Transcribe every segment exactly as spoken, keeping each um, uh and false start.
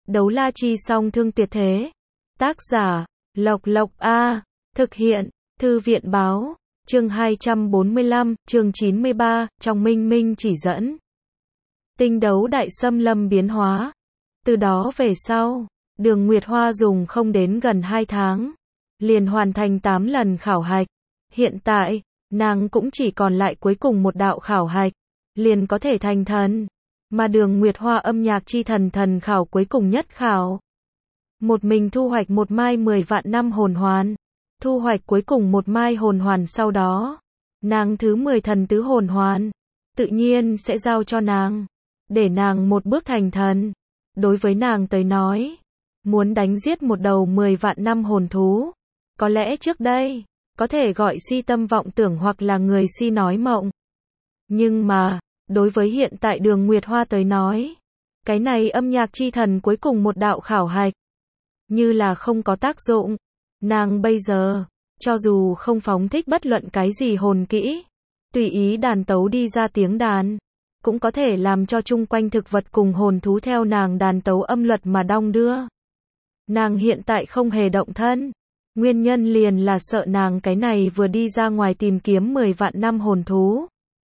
Đấu la chi song thương tuyệt thế. Tác giả, Lộc Lộc A. Thực hiện, Thư viện Báo. Chương hai trăm bốn mươi lăm, chương chín mươi ba, trong minh minh chỉ dẫn. Tinh đấu đại xâm lâm biến hóa. Từ đó về sau, Đường Nguyệt Hoa dùng không đến gần hai tháng, liền hoàn thành tám lần khảo hạch. Hiện tại, nàng cũng chỉ còn lại cuối cùng một đạo khảo hạch, liền có thể thành thần. Mà Đường Nguyệt Hoa âm nhạc chi thần thần khảo cuối cùng nhất khảo. Một mình thu hoạch một mai mười vạn năm hồn hoàn. Thu hoạch cuối cùng một mai hồn hoàn sau đó, nàng thứ mười thần tứ hồn hoàn, tự nhiên sẽ giao cho nàng, để nàng một bước thành thần. Đối với nàng tới nói, muốn đánh giết một đầu mười vạn năm hồn thú, có lẽ trước đây, có thể gọi si tâm vọng tưởng hoặc là người si nói mộng. Nhưng mà, đối với hiện tại Đường Nguyệt Hoa tới nói, cái này âm nhạc chi thần cuối cùng một đạo khảo hạch, như là không có tác dụng. Nàng bây giờ, cho dù không phóng thích bất luận cái gì hồn kỹ, tùy ý đàn tấu đi ra tiếng đàn, cũng có thể làm cho chung quanh thực vật cùng hồn thú theo nàng đàn tấu âm luật mà đong đưa. Nàng hiện tại không hề động thân, nguyên nhân liền là sợ nàng cái này vừa đi ra ngoài tìm kiếm mười vạn năm hồn thú.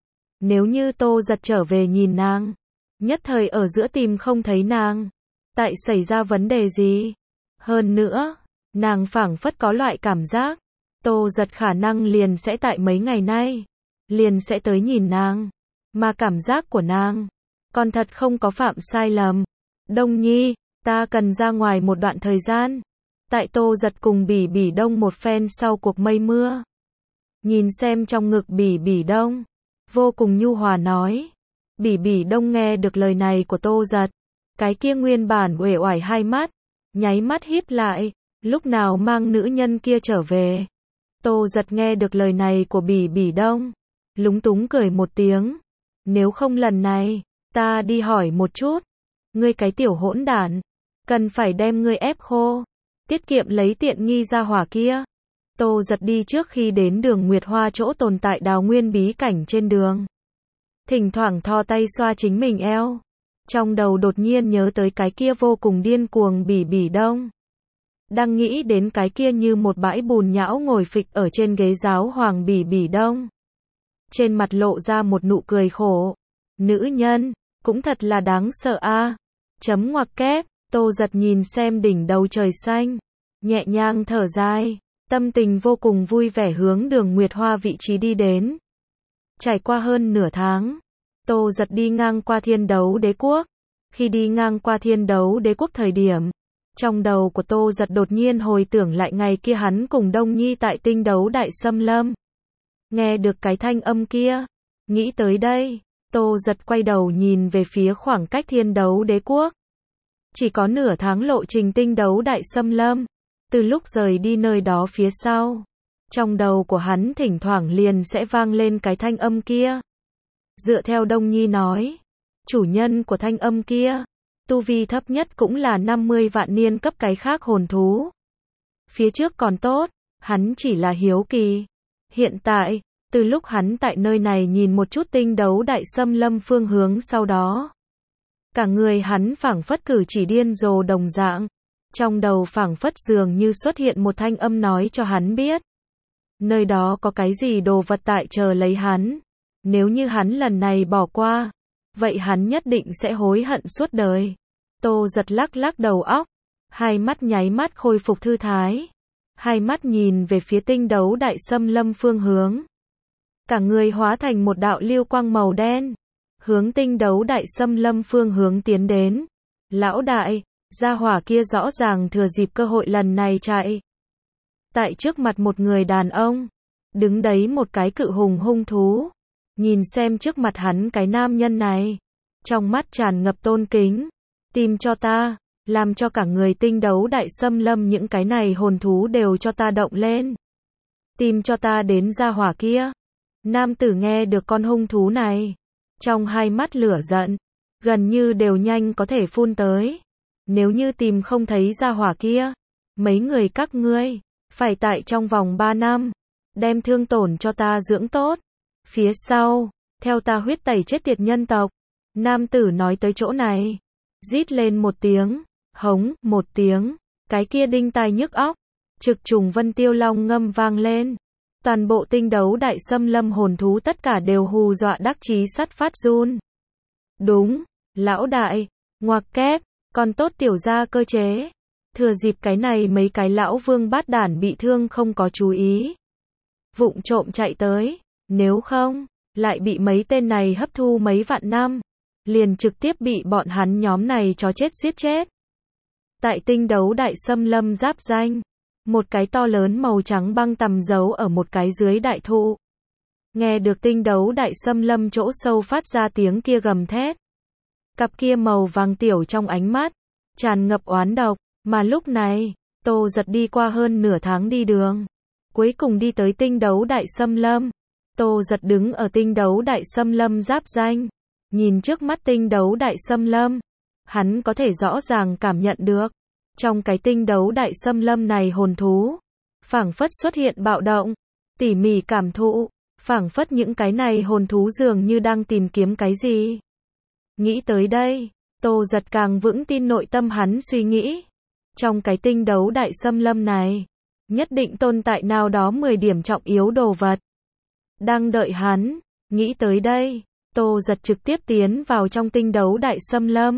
Nếu như Tô Giật trở về nhìn nàng, nhất thời ở giữa tìm không thấy nàng, tại xảy ra vấn đề gì? Hơn nữa, nàng phảng phất có loại cảm giác, Tô Giật khả năng liền sẽ tại mấy ngày nay, liền sẽ tới nhìn nàng, mà cảm giác của nàng, còn thật không có phạm sai lầm. Đông Nhi, ta cần ra ngoài một đoạn thời gian. Tại Tô Giật cùng Bỉ Bỉ Đông một phen sau cuộc mây mưa, nhìn xem trong ngực Bỉ Bỉ Đông, vô cùng nhu hòa nói. Bỉ Bỉ Đông nghe được lời này của Tô Giật, cái kia nguyên bản uể oải hai mắt, nháy mắt híp lại. Lúc nào mang nữ nhân kia trở về? Tô Giật nghe được lời này của Bỉ Bỉ Đông, lúng túng cười một tiếng. Nếu không lần này, ta đi hỏi một chút. Ngươi cái tiểu hỗn đản, cần phải đem ngươi ép khô, tiết kiệm lấy tiện nghi ra hỏa kia. Tô Giật đi trước khi đến Đường Nguyệt Hoa chỗ tồn tại đào nguyên bí cảnh trên đường, thỉnh thoảng thò tay xoa chính mình eo, trong đầu đột nhiên nhớ tới cái kia vô cùng điên cuồng Bỉ Bỉ Đông. Đang nghĩ đến cái kia như một bãi bùn nhão ngồi phịch ở trên ghế giáo hoàng Bỉ Bỉ Đông, trên mặt lộ ra một nụ cười khổ. Nữ nhân, cũng thật là đáng sợ a. À. Chấm ngoặc kép, Tô Giật nhìn xem đỉnh đầu trời xanh, nhẹ nhàng thở dài, tâm tình vô cùng vui vẻ hướng Đường Nguyệt Hoa vị trí đi đến. Trải qua hơn nửa tháng, Tô Giật đi ngang qua Thiên Đấu Đế Quốc. Khi đi ngang qua Thiên Đấu Đế Quốc thời điểm, trong đầu của Tô Giật đột nhiên hồi tưởng lại ngày kia hắn cùng Đông Nhi tại tinh đấu đại xâm lâm. Nghe được cái thanh âm kia, nghĩ tới đây, Tô Giật quay đầu nhìn về phía khoảng cách Thiên Đấu Đế Quốc. Chỉ có nửa tháng lộ trình tinh đấu đại xâm lâm, từ lúc rời đi nơi đó phía sau, trong đầu của hắn thỉnh thoảng liền sẽ vang lên cái thanh âm kia. Dựa theo Đông Nhi nói, chủ nhân của thanh âm kia, tu vi thấp nhất cũng là năm mươi vạn niên cấp cái khác hồn thú. Phía trước còn tốt, hắn chỉ là hiếu kỳ. Hiện tại, từ lúc hắn tại nơi này nhìn một chút tinh đấu đại xâm lâm phương hướng sau đó, cả người hắn phảng phất cử chỉ điên rồ đồng dạng, trong đầu phảng phất dường như xuất hiện một thanh âm nói cho hắn biết, nơi đó có cái gì đồ vật tại chờ lấy hắn. Nếu như hắn lần này bỏ qua, vậy hắn nhất định sẽ hối hận suốt đời. Tô Giật lắc lắc đầu óc, hai mắt nháy mắt khôi phục thư thái, hai mắt nhìn về phía tinh đấu đại xâm lâm phương hướng, cả người hóa thành một đạo lưu quang màu đen, hướng tinh đấu đại xâm lâm phương hướng tiến đến. Lão đại, gia hỏa kia rõ ràng thừa dịp cơ hội lần này chạy. Tại trước mặt một người đàn ông, đứng đấy một cái cự hùng hung thú, nhìn xem trước mặt hắn cái nam nhân này, trong mắt tràn ngập tôn kính. Tìm cho ta, làm cho cả người tinh đấu đại xâm lâm những cái này hồn thú đều cho ta động lên. Tìm cho ta đến gia hỏa kia. Nam tử nghe được con hung thú này, trong hai mắt lửa giận, gần như đều nhanh có thể phun tới. Nếu như tìm không thấy gia hỏa kia, mấy người các ngươi, phải tại trong vòng ba năm, đem thương tổn cho ta dưỡng tốt. Phía sau, theo ta huyết tẩy chết tiệt nhân tộc. Nam tử nói tới chỗ này, rít lên một tiếng, Hống, một tiếng, cái kia đinh tai nhức óc, trực trùng vân tiêu long ngâm vang lên. Toàn bộ tinh đấu đại xâm lâm hồn thú tất cả đều hù dọa đắc chí sắt phát run. Đúng, lão đại, ngoặc kép, còn tốt tiểu gia cơ chế. Thừa dịp cái này mấy cái lão vương bát đản bị thương không có chú ý. Vụng trộm chạy tới, nếu không, lại bị mấy tên này hấp thu mấy vạn năm. Liền trực tiếp bị bọn hắn nhóm này chó chết giết chết. Tại tinh đấu đại xâm lâm giáp danh, một cái to lớn màu trắng băng tầm giấu ở một cái dưới đại thụ. Nghe được tinh đấu đại xâm lâm chỗ sâu phát ra tiếng kia gầm thét. Cặp kia màu vàng tiểu trong ánh mắt, tràn ngập oán độc, mà lúc này, Tô Giật đi qua hơn nửa tháng đi đường. Cuối cùng đi tới tinh đấu đại xâm lâm. Tô Giật đứng ở tinh đấu đại xâm lâm giáp danh. Nhìn trước mắt tinh đấu đại xâm lâm. Hắn có thể rõ ràng cảm nhận được. Trong cái tinh đấu đại xâm lâm này hồn thú. Phảng phất xuất hiện bạo động. Tỉ mỉ cảm thụ. Phảng phất những cái này hồn thú dường như đang tìm kiếm cái gì. Nghĩ tới đây. Tô Giật càng vững tin nội tâm hắn suy nghĩ. Trong cái tinh đấu đại xâm lâm này. Nhất định tồn tại nào đó mười điểm trọng yếu đồ vật. Đang đợi hắn. Nghĩ tới đây. Tô Giật trực tiếp tiến vào trong tinh đấu đại xâm lâm.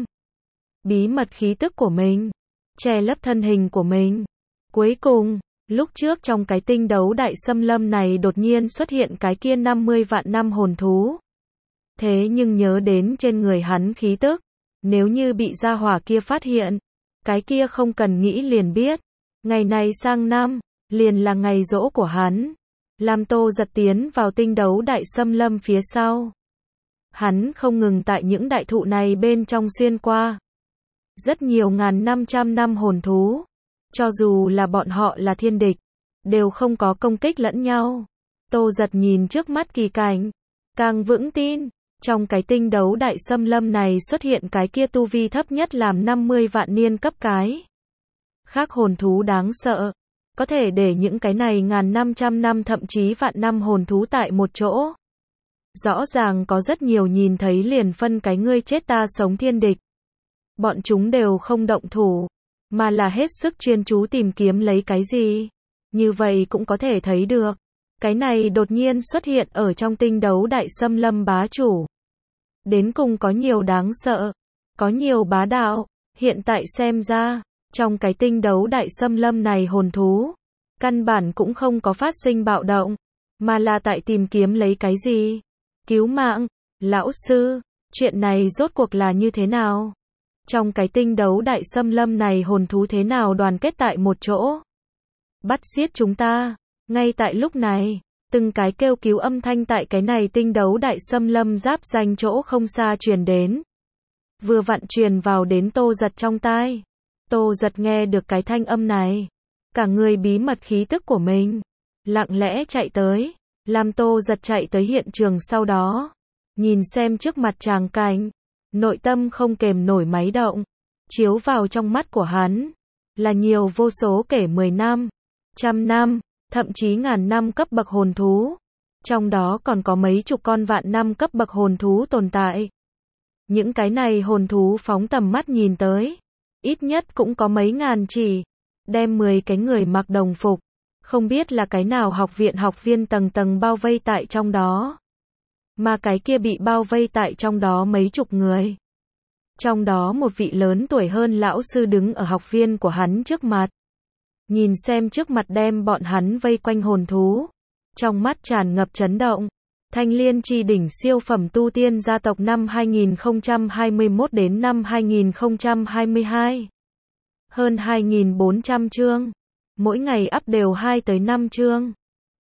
Bí mật khí tức của mình. Che lấp thân hình của mình. Cuối cùng, lúc trước trong cái tinh đấu đại xâm lâm này đột nhiên xuất hiện cái kia năm mươi vạn năm hồn thú. Thế nhưng nhớ đến trên người hắn khí tức. Nếu như bị gia hỏa kia phát hiện. Cái kia không cần nghĩ liền biết. Ngày này sang năm, liền là ngày giỗ của hắn. Làm Tô Giật tiến vào tinh đấu đại xâm lâm phía sau. Hắn không ngừng tại những đại thụ này bên trong xuyên qua. Rất nhiều ngàn năm trăm năm hồn thú. Cho dù là bọn họ là thiên địch. Đều không có công kích lẫn nhau. Tô Giật nhìn trước mắt kỳ cảnh. Càng vững tin. Trong cái tinh đấu đại xâm lâm này xuất hiện cái kia tu vi thấp nhất làm năm mươi vạn niên cấp cái. Khác hồn thú đáng sợ. Có thể để những cái này ngàn năm trăm năm thậm chí vạn năm hồn thú tại một chỗ. Rõ ràng có rất nhiều nhìn thấy liền phân cái ngươi chết ta sống thiên địch. Bọn chúng đều không động thủ. Mà là hết sức chuyên chú tìm kiếm lấy cái gì. Như vậy cũng có thể thấy được. Cái này đột nhiên xuất hiện ở trong tinh đấu đại xâm lâm bá chủ. Đến cùng có nhiều đáng sợ. Có nhiều bá đạo. Hiện tại xem ra. Trong cái tinh đấu đại xâm lâm này hồn thú. Căn bản cũng không có phát sinh bạo động. Mà là tại tìm kiếm lấy cái gì. Cứu mạng. Lão sư. Chuyện này rốt cuộc là như thế nào? Trong cái tinh đấu đại xâm lâm này hồn thú thế nào đoàn kết tại một chỗ? Bắt giết chúng ta. Ngay tại lúc này. Từng cái kêu cứu âm thanh tại cái này tinh đấu đại xâm lâm giáp danh chỗ không xa truyền đến. Vừa vặn truyền vào đến Tô Giật trong tai. Tô Giật nghe được cái thanh âm này. Cả người bí mật khí tức của mình. Lặng lẽ chạy tới. Làm Tô Giật chạy tới hiện trường sau đó. Nhìn xem trước mặt tràng cảnh. Nội tâm không kềm nổi máy động. Chiếu vào trong mắt của hắn. Là nhiều vô số kể mười năm. Trăm năm. Thậm chí ngàn năm cấp bậc hồn thú. Trong đó còn có mấy chục con vạn năm cấp bậc hồn thú tồn tại. Những cái này hồn thú phóng tầm mắt nhìn tới. Ít nhất cũng có mấy ngàn chỉ. Đem mười cái người mặc đồng phục. Không biết là cái nào học viện học viên tầng tầng bao vây tại trong đó. Mà cái kia bị bao vây tại trong đó mấy chục người. Trong đó một vị lớn tuổi hơn lão sư đứng ở học viên của hắn trước mặt. Nhìn xem trước mặt đem bọn hắn vây quanh hồn thú. Trong mắt tràn ngập chấn động. Thanh Liên Chi đỉnh siêu phẩm tu tiên gia tộc năm hai nghìn không trăm hai mươi mốt đến năm hai nghìn không trăm hai mươi hai. Hơn hai nghìn bốn trăm chương. Mỗi ngày up đều hai tới năm chương.